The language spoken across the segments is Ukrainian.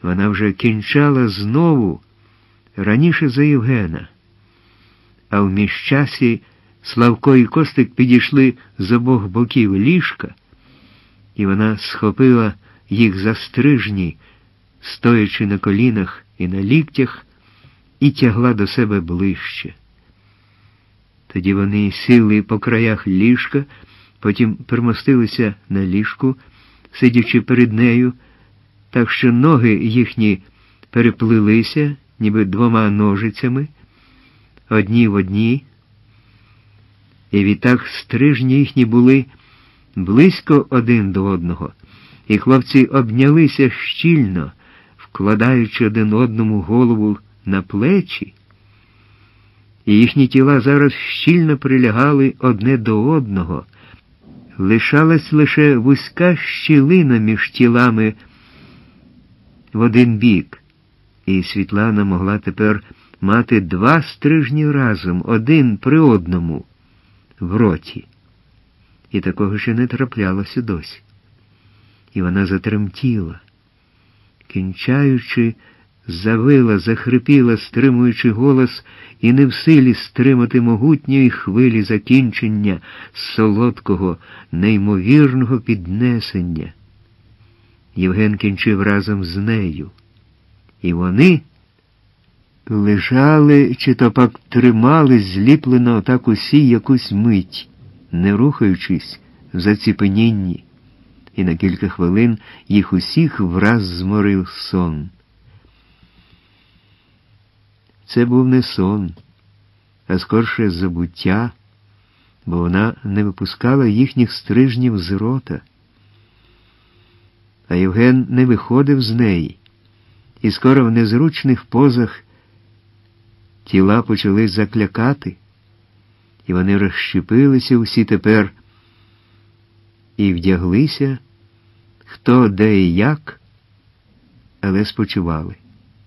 Вона вже кінчала знову, раніше за Євгена. А в міжчасі Славко і Костик підійшли з обох боків ліжка, і вона схопила їх за стрижні, стоячи на колінах і на ліктях, і тягла до себе ближче. Тоді вони сіли по краях ліжка, потім примостилися на ліжку, сидячи перед нею, так що ноги їхні переплилися, ніби двома ножицями, одні в одній, і відтак стрижні їхні були близько один до одного, і хлопці обнялися щільно, вкладаючи один одному голову на плечі, і їхні тіла зараз щільно прилягали одне до одного. Лишалась лише вузька щілина між тілами в один бік, і Світлана могла тепер мати два стрижні разом, один при одному, в роті. І такого ще не траплялося досі. І вона затремтіла, кінчаючи, завила, захрипіла, стримуючи голос, і не в силі стримати могутньої хвилі закінчення солодкого, неймовірного піднесення. Євген кінчив разом з нею. І вони лежали, чи то пак тримались зліплено отак усі якусь мить, не рухаючись в заціпенінні, і на кілька хвилин їх усіх враз зморив сон. Це був не сон, а скорше забуття, бо вона не випускала їхніх стрижнів з рота. А Євген не виходив з неї, і скоро в незручних позах тіла почали заклякати, і вони розщепилися усі тепер і вдяглися, хто де і як, але спочивали.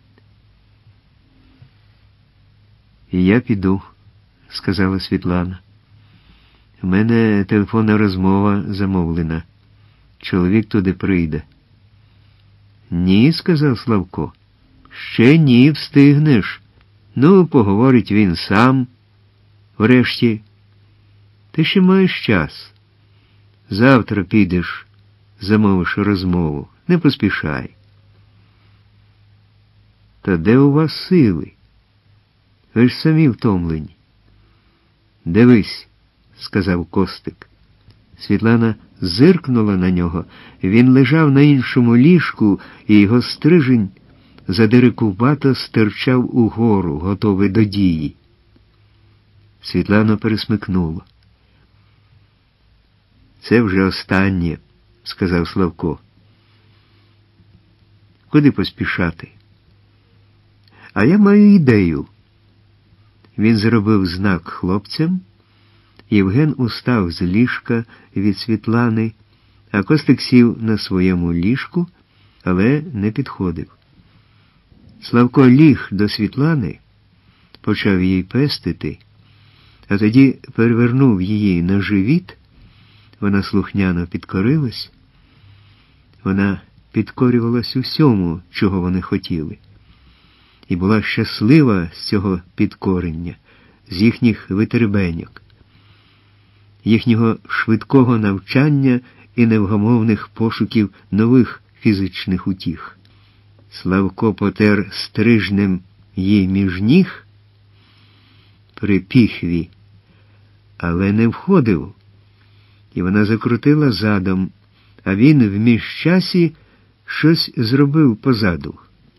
«І я піду», – сказала Світлана. «У мене телефонна розмова замовлена. Чоловік туди прийде». «Ні», – сказав Славко. «Ще ні, встигнеш. Ну, поговорить він сам. Врешті, ти ще маєш час. Завтра підеш, замовиш розмову. Не поспішай». «Та де у вас сили? Ви ж самі втомлені». «Дивись», – сказав Костик. Світлана зиркнула на нього. Він лежав на іншому ліжку, і його стрижень задирикувато стирчав угору, готовий до дії. Світлана пересмикнула. «Це вже останнє», – сказав Славко. «Куди поспішати?» «А я маю ідею». Він зробив знак хлопцям. Євген устав з ліжка від Світлани, а Костик сів на своєму ліжку, але не підходив. Славко ліг до Світлани, почав її пестити, а тоді перевернув її на живіт. Вона слухняно підкорилась. Вона підкорювалась усьому, чого вони хотіли. І була щаслива з цього підкорення, з їхніх витербеньок, їхнього швидкого навчання і невгамовних пошуків нових фізичних утіх. Славко потер стрижнем їй між ніг при піхві, але не входив, і вона закрутила задом, а він в міжчасі щось зробив позаду.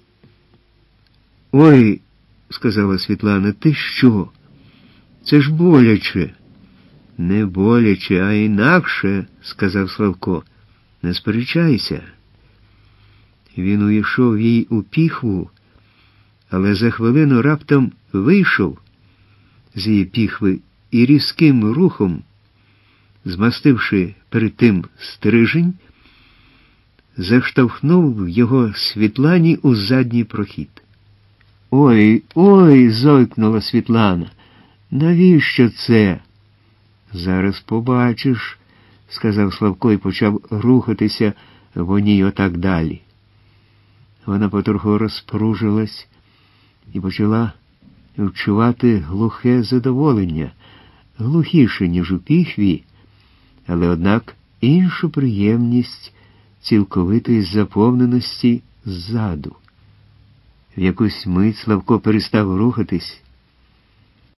«Ой», – сказала Світлана, – «ти що? Це ж боляче». «Не боляче, а інакше», – сказав Славко. «Не сперечайся». Він увійшов їй у піхву, але за хвилину раптом вийшов з її піхви і різким рухом, змастивши перед тим стрижень, заштовхнув його Світлані у задній прохід. «Ой, ой!» – зойкнула Світлана. «Навіщо це?» «Зараз побачиш», – сказав Славко і почав рухатися в ній отак далі. Вона потроху розпружилась і почала вчувати глухе задоволення, глухіше, ніж у піхві, але, однак, іншу приємність цілковитої заповненості ззаду. В якусь мить Славко перестав рухатись,